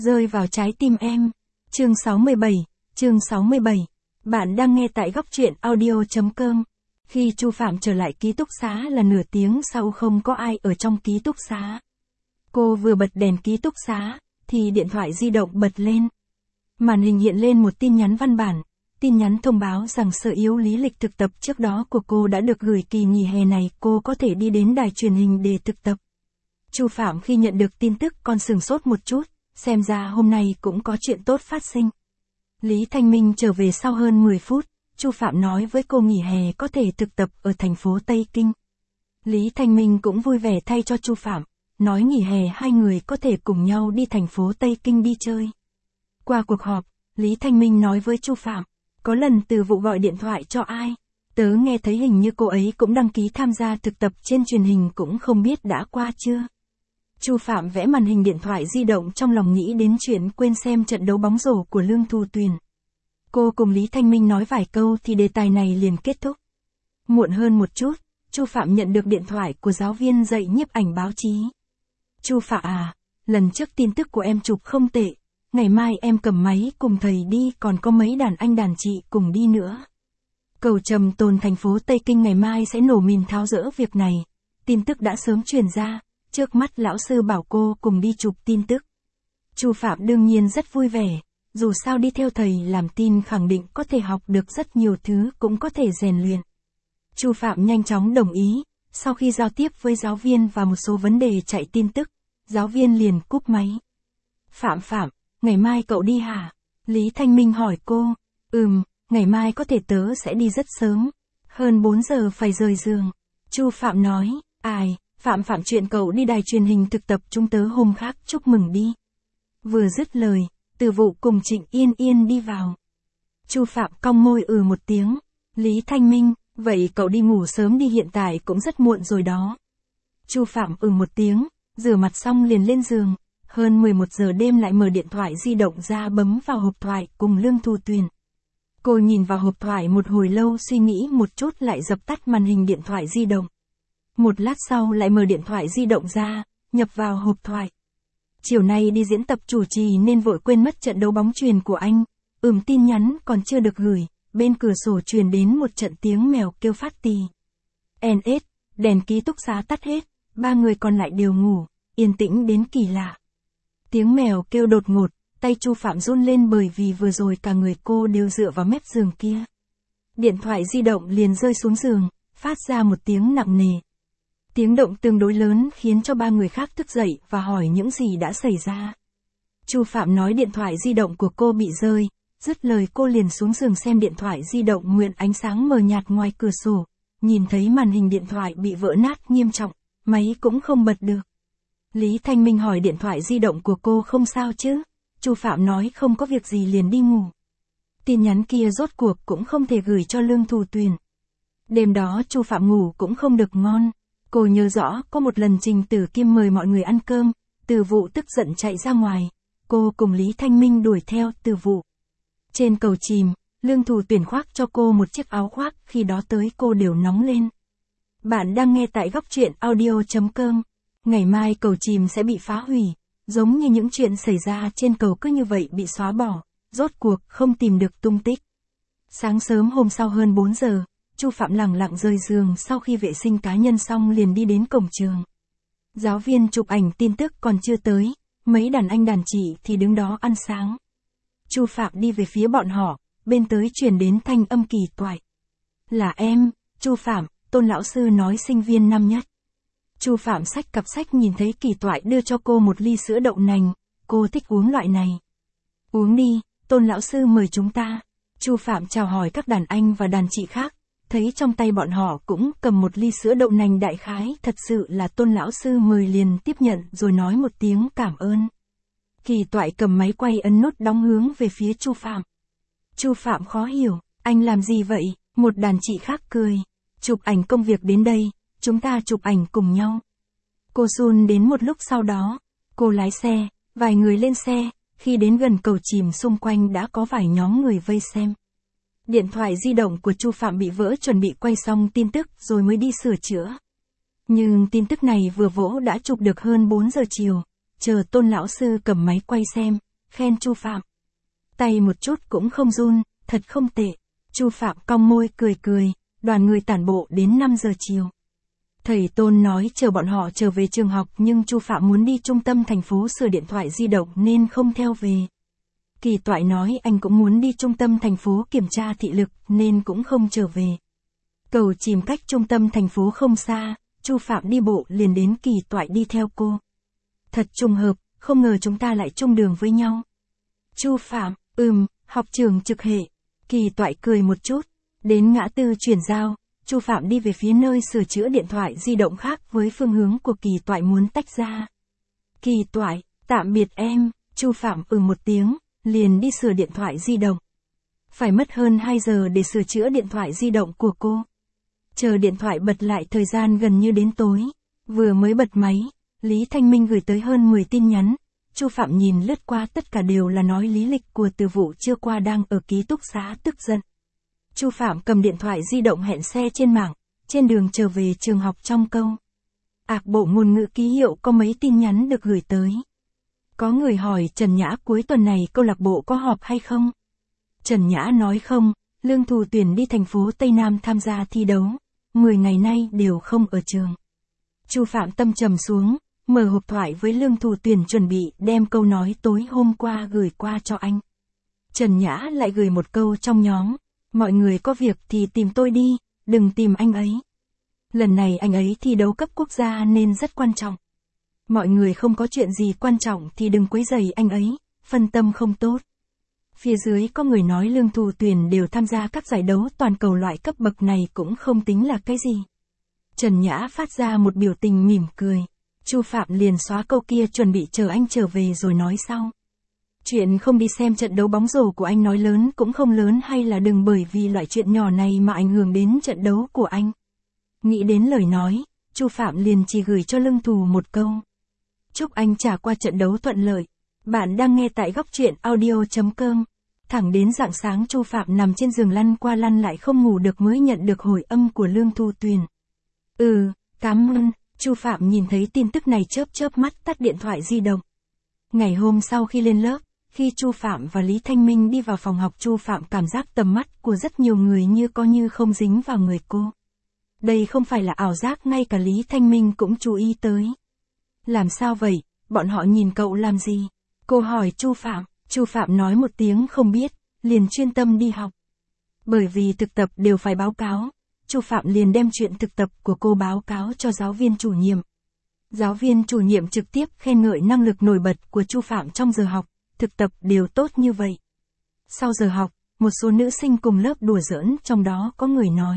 Rơi vào trái tim em. Chương 67, chương 67. Bạn đang nghe tại góc truyện audio.com. Khi Chu Phạm trở lại ký túc xá là nửa tiếng sau không có ai ở trong ký túc xá. Cô vừa bật đèn ký túc xá, thì điện thoại di động bật lên. Màn hình hiện lên một tin nhắn văn bản. Tin nhắn thông báo rằng Sở Yếu lý lịch thực tập trước đó của cô đã được gửi, kỳ nghỉ hè này cô có thể đi đến đài truyền hình để thực tập. Chu Phạm khi nhận được tin tức còn sửng sốt một chút, xem ra hôm nay cũng có chuyện tốt phát sinh. Lý Thanh Minh trở về sau hơn 10 phút, Chu Phạm nói với cô nghỉ hè có thể thực tập ở thành phố Tây Kinh. Lý Thanh Minh cũng vui vẻ thay cho Chu Phạm, nói nghỉ hè hai người có thể cùng nhau đi thành phố Tây Kinh đi chơi. Qua cuộc họp, Lý Thanh Minh nói với Chu Phạm, có lần Từ Vụ gọi điện thoại cho ai, tớ nghe thấy hình như cô ấy cũng đăng ký tham gia thực tập trên truyền hình, cũng không biết đã qua chưa. Chu Phạm vẽ màn hình điện thoại di động trong lòng, nghĩ đến chuyện quên xem trận đấu bóng rổ của Lương Thu Tuyền. Cô cùng Lý Thanh Minh nói vài câu thì đề tài này liền kết thúc. Muộn hơn một chút, Chu Phạm nhận được điện thoại của giáo viên dạy nhiếp ảnh báo chí. Chu Phạm à, lần trước tin tức của em chụp không tệ, ngày mai em cầm máy cùng thầy đi, còn có mấy đàn anh đàn chị cùng đi nữa. Cầu Trầm Tồn thành phố Tây Kinh ngày mai sẽ nổ mìn tháo dỡ việc này, tin tức đã sớm truyền ra, trước mắt lão sư bảo cô cùng đi chụp tin tức. Chu Phạm đương nhiên rất vui vẻ, dù sao đi theo thầy làm tin khẳng định có thể học được rất nhiều thứ, cũng có thể rèn luyện. Chu Phạm nhanh chóng đồng ý, sau khi giao tiếp với giáo viên và một số vấn đề chạy tin tức, giáo viên liền cúp máy. Phạm, ngày mai cậu đi hả? Lý Thanh Minh hỏi cô. Ngày mai có thể tớ sẽ đi rất sớm, hơn 4 giờ phải rời giường. Chu Phạm nói, Phạm chuyện cậu đi đài truyền hình thực tập chúng tớ hôm khác chúc mừng đi. Vừa dứt lời, Từ Vụ cùng Trịnh Yên Yên đi vào. Chu Phạm cong môi một tiếng. Lý Thanh Minh, vậy cậu đi ngủ sớm đi, hiện tại cũng rất muộn rồi đó. Chu Phạm một tiếng, rửa mặt xong liền lên giường. Hơn 11 giờ đêm lại mở điện thoại di động ra bấm vào hộp thoại cùng Lương Thu Tuyền. Cô nhìn vào hộp thoại một hồi lâu, suy nghĩ một chút lại dập tắt màn hình điện thoại di động. Một lát sau lại mở điện thoại di động ra, nhập vào hộp thoại. Chiều nay đi diễn tập chủ trì nên vội quên mất trận đấu bóng chuyền của anh. Tin nhắn còn chưa được gửi, bên cửa sổ truyền đến một trận tiếng mèo kêu phát tì. NS, đèn ký túc xá tắt hết, ba người còn lại đều ngủ, yên tĩnh đến kỳ lạ. Tiếng mèo kêu đột ngột, tay Chu Phạm run lên bởi vì vừa rồi cả người cô đều dựa vào mép giường kia. Điện thoại di động liền rơi xuống giường, phát ra một tiếng nặng nề. Tiếng động tương đối lớn khiến cho ba người khác thức dậy và hỏi những gì đã xảy ra. Chu Phạm nói điện thoại di động của cô bị rơi, dứt lời cô liền xuống giường xem điện thoại di động, nguyện ánh sáng mờ nhạt ngoài cửa sổ, nhìn thấy màn hình điện thoại bị vỡ nát nghiêm trọng, máy cũng không bật được. Lý Thanh Minh hỏi điện thoại di động của cô không sao chứ? Chu Phạm nói không có việc gì liền đi ngủ. Tin nhắn kia rốt cuộc cũng không thể gửi cho Lương Thu Tuyền. Đêm đó Chu Phạm ngủ cũng không được ngon. Cô nhớ rõ có một lần Trình Tử Kim mời mọi người ăn cơm, Từ Vụ tức giận chạy ra ngoài. Cô cùng Lý Thanh Minh đuổi theo Từ Vụ. Trên cầu chìm, Lương Thu Tuyền khoác cho cô một chiếc áo khoác, khi đó tới cô đều nóng lên. Bạn đang nghe tại góc truyện audio.com. Ngày mai cầu chìm sẽ bị phá hủy, giống như những chuyện xảy ra trên cầu cứ như vậy bị xóa bỏ, rốt cuộc không tìm được tung tích. Sáng sớm hôm sau hơn 4 giờ, Chu Phạm lẳng lặng rời giường, sau khi vệ sinh cá nhân xong liền đi đến cổng trường. Giáo viên chụp ảnh tin tức còn chưa tới, mấy đàn anh đàn chị thì đứng đó ăn sáng. Chu Phạm đi về phía bọn họ, bên tới truyền đến thanh âm Kỳ Toại. Là em, Chu Phạm, Tôn lão sư nói sinh viên năm nhất. Chu Phạm xách cặp sách nhìn thấy Kỳ Toại đưa cho cô một ly sữa đậu nành, cô thích uống loại này. Uống đi, Tôn lão sư mời chúng ta. Chu Phạm chào hỏi các đàn anh và đàn chị khác, thấy trong tay bọn họ cũng cầm một ly sữa đậu nành, đại khái thật sự là Tôn lão sư mời, liền tiếp nhận rồi nói một tiếng cảm ơn. Kỳ Toại cầm máy quay ấn nút đóng hướng về phía Chu Phạm. Chu Phạm khó hiểu, anh làm gì vậy? Một đàn chị khác cười. Chụp ảnh công việc đến đây, chúng ta chụp ảnh cùng nhau. Cô run đến một lúc, sau đó, cô lái xe, vài người lên xe, khi đến gần cầu chìm xung quanh đã có vài nhóm người vây xem. Điện thoại di động của Chu Phạm bị vỡ, chuẩn bị quay xong tin tức rồi mới đi sửa chữa. Nhưng tin tức này vừa vỗ đã chụp được hơn 4 giờ chiều, chờ Tôn lão sư cầm máy quay xem, khen Chu Phạm. Tay một chút cũng không run, thật không tệ. Chu Phạm cong môi cười cười, đoàn người tản bộ đến 5 giờ chiều. Thầy Tôn nói chờ bọn họ trở về trường học nhưng Chu Phạm muốn đi trung tâm thành phố sửa điện thoại di động nên không theo về. Kỳ Toại nói anh cũng muốn đi trung tâm thành phố kiểm tra thị lực nên cũng không trở về. Cầu Chìm cách trung tâm thành phố không xa, Chu Phạm đi bộ liền đến Kỳ Toại đi theo cô. Thật trùng hợp, không ngờ chúng ta lại chung đường với nhau. Chu Phạm, học trường trực hệ. Kỳ Toại cười một chút, đến ngã tư chuyển giao, Chu Phạm đi về phía nơi sửa chữa điện thoại di động khác với phương hướng của Kỳ Toại muốn tách ra. Kỳ Toại, tạm biệt em, Chu Phạm một tiếng, liền đi sửa điện thoại di động. Phải mất hơn 2 giờ để sửa chữa điện thoại di động của cô. Chờ điện thoại bật lại thời gian gần như đến tối, vừa mới bật máy, Lý Thanh Minh gửi tới hơn 10 tin nhắn. Chu Phạm nhìn lướt qua tất cả đều là nói lý lịch của từ vụ trưa qua đang ở ký túc xá tức giận. Chu Phạm cầm điện thoại di động hẹn xe trên mạng, trên đường trở về trường học trong câu. Bộ ngôn ngữ ký hiệu có mấy tin nhắn được gửi tới. Có người hỏi Trần Nhã cuối tuần này câu lạc bộ có họp hay không? Trần Nhã nói không, Lương Thù Tuyển đi thành phố Tây Nam tham gia thi đấu, 10 ngày nay đều không ở trường. Chu Phạm tâm trầm xuống, mở hộp thoại với Lương Thù Tuyển chuẩn bị đem câu nói tối hôm qua gửi qua cho anh. Trần Nhã lại gửi một câu trong nhóm, mọi người có việc thì tìm tôi đi, đừng tìm anh ấy. Lần này anh ấy thi đấu cấp quốc gia nên rất quan trọng. Mọi người không có chuyện gì quan trọng thì đừng quấy rầy anh ấy, phân tâm không tốt. Phía dưới có người nói Lương Thù Tuyển đều tham gia các giải đấu toàn cầu loại cấp bậc này cũng không tính là cái gì. Trần Nhã phát ra một biểu tình mỉm cười. Chu Phạm liền xóa câu kia chuẩn bị chờ anh trở về rồi nói sau. Chuyện không đi xem trận đấu bóng rổ của anh nói lớn cũng không lớn hay là đừng bởi vì loại chuyện nhỏ này mà ảnh hưởng đến trận đấu của anh. Nghĩ đến lời nói, Chu Phạm liền chỉ gửi cho Lương Thù một câu. Chúc anh trải qua trận đấu thuận lợi. Bạn đang nghe tại góc truyện audio.com. Thẳng đến rạng sáng Chu Phạm nằm trên giường lăn qua lăn lại không ngủ được mới nhận được hồi âm của Lương Thù Tuyển. Cảm ơn. Chu Phạm nhìn thấy tin tức này chớp mắt tắt điện thoại di động. Ngày hôm sau khi lên lớp, khi Chu Phạm và Lý Thanh Minh đi vào phòng học, Chu Phạm cảm giác tầm mắt của rất nhiều người như có như không dính vào người cô. Đây không phải là ảo giác, ngay cả Lý Thanh Minh cũng chú ý tới. Làm sao vậy, bọn họ nhìn cậu làm gì? Cô hỏi Chu Phạm. Chu Phạm nói một tiếng không biết, liền chuyên tâm đi học. Bởi vì thực tập đều phải báo cáo, Chu Phạm liền đem chuyện thực tập của cô báo cáo cho giáo viên chủ nhiệm. Giáo viên chủ nhiệm trực tiếp khen ngợi năng lực nổi bật của Chu Phạm trong giờ học, thực tập đều tốt như vậy. Sau giờ học, một số nữ sinh cùng lớp đùa giỡn, trong đó có người nói.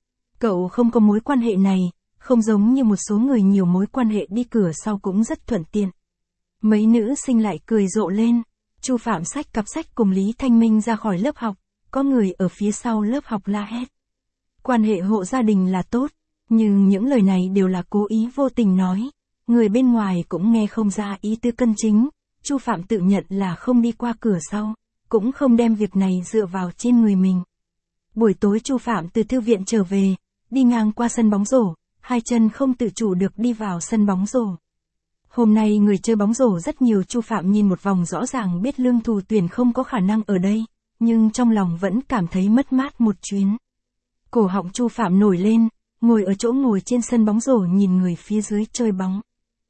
Cậu không có mối quan hệ này, không giống như một số người nhiều mối quan hệ đi cửa sau cũng rất thuận tiện. Mấy nữ sinh lại cười rộ lên. Chu Phạm xách cặp sách cùng Lý Thanh Minh ra khỏi lớp học, có người ở phía sau lớp học la hét. Quan hệ hộ gia đình là tốt, nhưng những lời này đều là cố ý vô tình nói, người bên ngoài cũng nghe không ra ý tứ chân chính. Chu Phạm tự nhận là không đi qua cửa sau, cũng không đem việc này dựa vào trên người mình. Buổi tối Chu Phạm từ thư viện trở về, đi ngang qua sân bóng rổ, hai chân không tự chủ được đi vào sân bóng rổ. Hôm nay người chơi bóng rổ rất nhiều, Chu Phạm nhìn một vòng rõ ràng biết Lương Thù Tuyển không có khả năng ở đây, nhưng trong lòng vẫn cảm thấy mất mát một chuyến. Cổ họng Chu Phạm nổi lên, ngồi ở chỗ ngồi trên sân bóng rổ nhìn người phía dưới chơi bóng.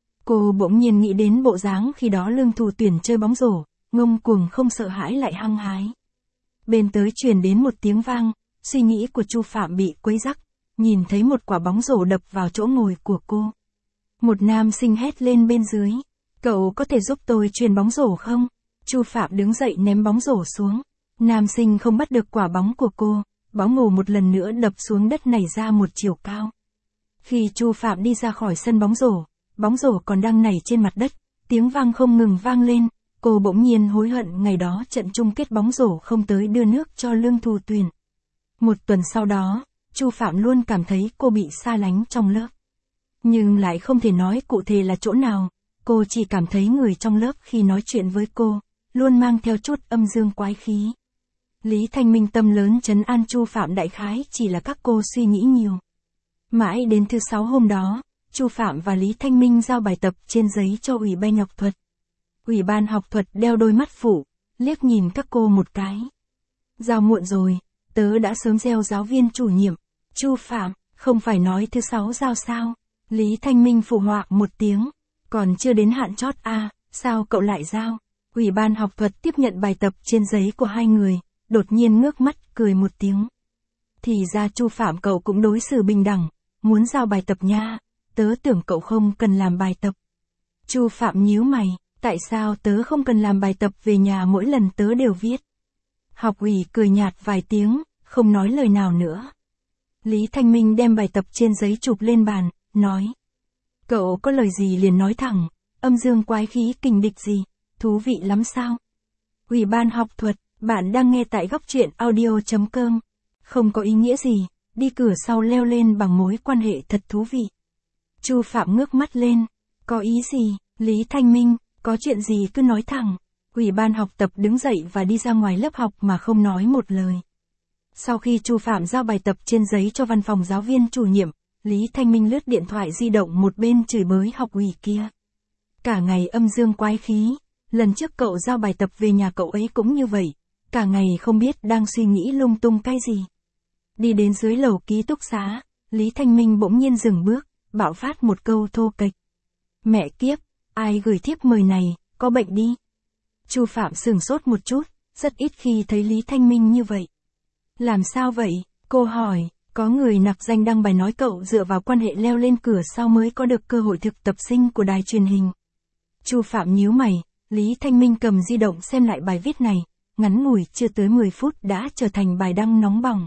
Cô bỗng nhiên nghĩ đến bộ dáng khi đó Lương Thù Tuyển chơi bóng rổ, ngông cuồng không sợ hãi lại hăng hái. Bên tới truyền đến một tiếng vang, suy nghĩ của Chu Phạm bị quấy rắc, nhìn thấy một quả bóng rổ đập vào chỗ ngồi của cô. Một nam sinh hét lên bên dưới, cậu có thể giúp tôi chuyền bóng rổ không? Chu Phạm đứng dậy ném bóng rổ xuống. Nam sinh không bắt được quả bóng của cô, bóng ngổ một lần nữa đập xuống đất nảy ra một chiều cao. Khi Chu Phạm đi ra khỏi sân bóng rổ còn đang nảy trên mặt đất, tiếng vang không ngừng vang lên, cô bỗng nhiên hối hận ngày đó trận chung kết bóng rổ không tới đưa nước cho Lương Thù Tuyển. Một tuần sau đó, Chu Phạm luôn cảm thấy cô bị xa lánh trong lớp. Nhưng lại không thể nói cụ thể là chỗ nào, cô chỉ cảm thấy người trong lớp khi nói chuyện với cô, luôn mang theo chút âm dương quái khí. Lý Thanh Minh tâm lớn trấn an Chu Phạm đại khái chỉ là các cô suy nghĩ nhiều. Mãi đến thứ 6 hôm đó, Chu Phạm và Lý Thanh Minh giao bài tập trên giấy cho Ủy ban học thuật. Ủy ban học thuật đeo đôi mắt phụ, liếc nhìn các cô một cái. Giao muộn rồi, tớ đã sớm gieo giáo viên chủ nhiệm. Chu Phạm, không phải nói thứ 6 giao sao? Lý Thanh Minh phụ họa một tiếng. Còn chưa đến hạn chót à, sao cậu lại giao? Ủy ban học thuật tiếp nhận bài tập trên giấy của hai người, đột nhiên ngước mắt cười một tiếng. Thì ra Chu Phạm cậu cũng đối xử bình đẳng, muốn giao bài tập nha, tớ tưởng cậu không cần làm bài tập. Chu Phạm nhíu mày, tại sao tớ không cần làm bài tập về nhà mỗi lần tớ đều viết? Học ủy cười nhạt vài tiếng, không nói lời nào nữa. Lý Thanh Minh đem bài tập trên giấy chụp lên bàn, nói. Cậu có lời gì liền nói thẳng, âm dương quái khí kình địch gì, thú vị lắm sao? Ủy ban học thuật, bạn đang nghe tại góc truyện audio.com. Không có ý nghĩa gì, đi cửa sau leo lên bằng mối quan hệ thật thú vị. Chu Phạm ngước mắt lên, có ý gì? Lý Thanh Minh, có chuyện gì cứ nói thẳng. Ủy ban học tập đứng dậy và đi ra ngoài lớp học mà không nói một lời. Sau khi Chu Phạm giao bài tập trên giấy cho văn phòng giáo viên chủ nhiệm, Lý Thanh Minh lướt điện thoại di động một bên chửi bới học ủy kia. Cả ngày âm dương quái khí, lần trước cậu giao bài tập về nhà cậu ấy cũng như vậy, cả ngày không biết đang suy nghĩ lung tung cái gì. Đi đến dưới lầu ký túc xá, Lý Thanh Minh bỗng nhiên dừng bước, bạo phát một câu thô kệch. Mẹ kiếp, ai gửi thiếp mời này, có bệnh đi. Chu Phạm sửng sốt một chút, rất ít khi thấy Lý Thanh Minh như vậy. Làm sao vậy? Cô hỏi, có người nặc danh đăng bài nói cậu dựa vào quan hệ leo lên cửa sau mới có được cơ hội thực tập sinh của đài truyền hình. Chu Phạm nhíu mày, Lý Thanh Minh cầm di động xem lại bài viết này, ngắn ngủi chưa tới 10 phút đã trở thành bài đăng nóng bỏng.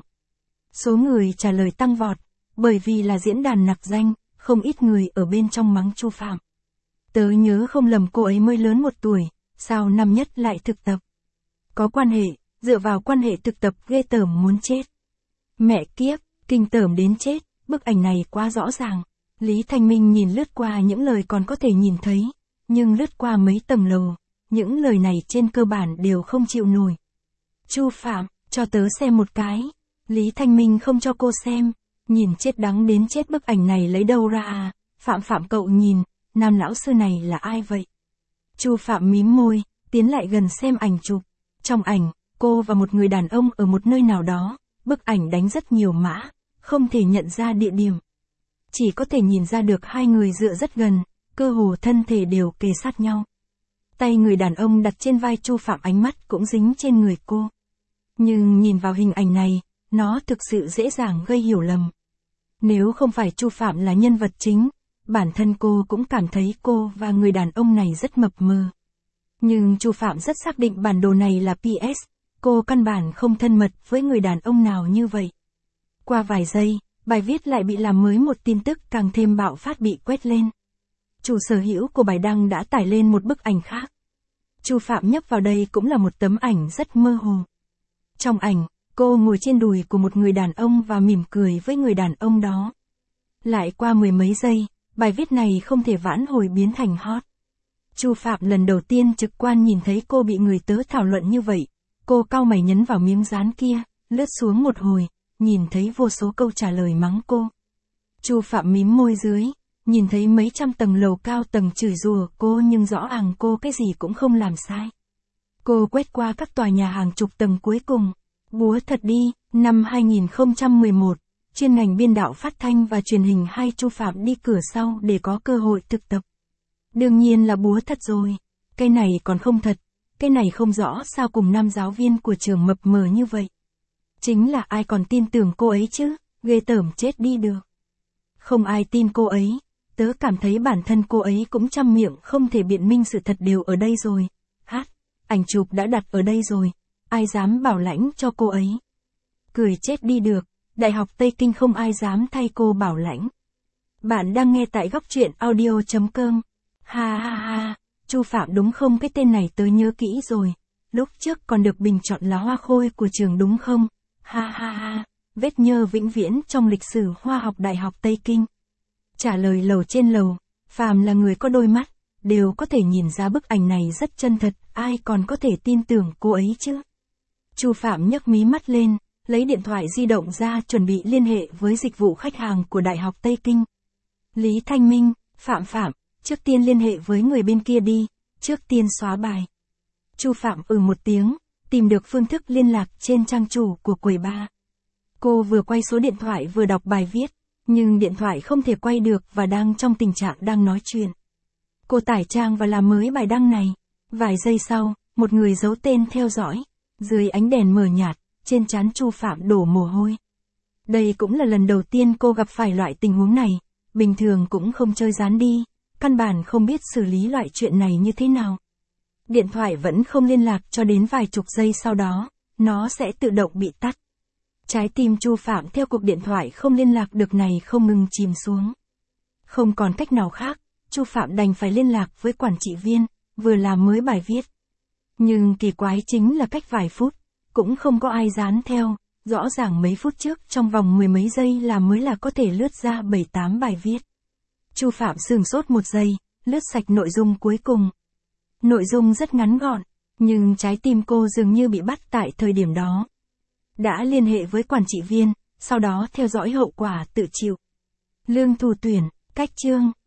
Số người trả lời tăng vọt, bởi vì là diễn đàn nặc danh, không ít người ở bên trong mắng Chu Phạm. Tớ nhớ không lầm cô ấy mới lớn 1 tuổi, sao năm nhất lại thực tập? Có quan hệ, dựa vào quan hệ thực tập ghê tởm muốn chết. Mẹ kiếp, kinh tởm đến chết, bức ảnh này quá rõ ràng. Lý Thanh Minh nhìn lướt qua những lời còn có thể nhìn thấy, nhưng lướt qua mấy tầng lầu, những lời này trên cơ bản đều không chịu nổi. Chu Phạm, cho tớ xem một cái. Lý Thanh Minh không cho cô xem, nhìn chết đắng đến chết bức ảnh này lấy đâu ra à? Phạm cậu nhìn, nam lão sư này là ai vậy? Chu Phạm mím môi, tiến lại gần xem ảnh chụp. Trong ảnh, cô và một người đàn ông ở một nơi nào đó, bức ảnh đánh rất nhiều mã, không thể nhận ra địa điểm. Chỉ có thể nhìn ra được hai người dựa rất gần, cơ hồ thân thể đều kề sát nhau. Tay người đàn ông đặt trên vai Chu Phạm, ánh mắt cũng dính trên người cô. Nhưng nhìn vào hình ảnh này, nó thực sự dễ dàng gây hiểu lầm. Nếu không phải Chu Phạm là nhân vật chính, bản thân cô cũng cảm thấy cô và người đàn ông này rất mập mờ. Nhưng Chu Phạm rất xác định bản đồ này là PS, cô căn bản không thân mật với người đàn ông nào như vậy. Qua vài giây, bài viết lại bị làm mới, một tin tức càng thêm bạo phát bị quét lên. Chủ sở hữu của bài đăng đã tải lên một bức ảnh khác. Chu Phạm nhấp vào đây cũng là một tấm ảnh rất mơ hồ. Trong ảnh, cô ngồi trên đùi của một người đàn ông và mỉm cười với người đàn ông đó. Lại qua 10 mấy giây, bài viết này không thể vãn hồi biến thành hot. Chu Phạm lần đầu tiên trực quan nhìn thấy cô bị người tớ thảo luận như vậy. Cô cau mày nhấn vào miếng dán kia, lướt xuống một hồi, nhìn thấy vô số câu trả lời mắng cô. Chu Phạm mím môi dưới, nhìn thấy mấy trăm tầng lầu cao tầng chửi rủa cô, nhưng rõ ràng cô cái gì cũng không làm sai. Cô quét qua các tòa nhà hàng chục tầng cuối cùng. Búa thật đi, năm 2011, chuyên ngành biên đạo phát thanh và truyền hình hay Chu Phạm đi cửa sau để có cơ hội thực tập. Đương nhiên là búa thật rồi, cái này còn không thật, cái này không rõ sao cùng nam giáo viên của trường mập mờ như vậy. Chính là ai còn tin tưởng cô ấy chứ, ghê tởm chết đi được. Không ai tin cô ấy, tớ cảm thấy bản thân cô ấy cũng trăm miệng không thể biện minh sự thật đều ở đây rồi. Ảnh chụp đã đặt ở đây rồi, ai dám bảo lãnh cho cô ấy. Cười chết đi được, Đại học Tây Kinh không ai dám thay cô bảo lãnh. Bạn đang nghe tại góc truyện audio.com. Ha ha ha, Chu Phạm đúng không? Cái tên này tớ nhớ kỹ rồi. Lúc trước còn được bình chọn là hoa khôi của trường đúng không? Ha ha ha, vết nhơ vĩnh viễn trong lịch sử Hoa học Đại học Tây Kinh. Trả lời lầu trên lầu, phàm là người có đôi mắt, đều có thể nhìn ra bức ảnh này rất chân thật, ai còn có thể tin tưởng cô ấy chứ? Chu Phạm nhấc mí mắt lên, lấy điện thoại di động ra chuẩn bị liên hệ với dịch vụ khách hàng của Đại học Tây Kinh. Lý Thanh Minh, Phạm, trước tiên liên hệ với người bên kia đi, trước tiên xóa bài. Chu Phạm một tiếng, tìm được phương thức liên lạc trên trang chủ của quầy bar. Cô vừa quay số điện thoại vừa đọc bài viết, nhưng điện thoại không thể quay được và đang trong tình trạng đang nói chuyện. Cô tải trang và làm mới bài đăng này. Vài giây sau, một người giấu tên theo dõi. Dưới ánh đèn mờ nhạt, trên trán Chu Phạm đổ mồ hôi. Đây cũng là lần đầu tiên cô gặp phải loại tình huống này. Bình thường cũng không chơi dán đi, căn bản không biết xử lý loại chuyện này như thế nào. Điện thoại vẫn không liên lạc cho đến vài chục giây sau đó, nó sẽ tự động bị tắt. Trái tim Chu Phạm theo cuộc điện thoại không liên lạc được này không ngừng chìm xuống. Không còn cách nào khác, Chu Phạm đành phải liên lạc với quản trị viên, vừa làm mới bài viết. Nhưng kỳ quái chính là cách vài phút, cũng không có ai dán theo, rõ ràng mấy phút trước trong vòng mười mấy giây làm mới là có thể lướt ra 7-8 bài viết. Chu Phạm sửng sốt một giây, lướt sạch nội dung cuối cùng. Nội dung rất ngắn gọn, nhưng trái tim cô dường như bị bắt tại thời điểm đó. Đã liên hệ với quản trị viên, sau đó theo dõi hậu quả tự chịu. Lương thủ tuyển, cách chương.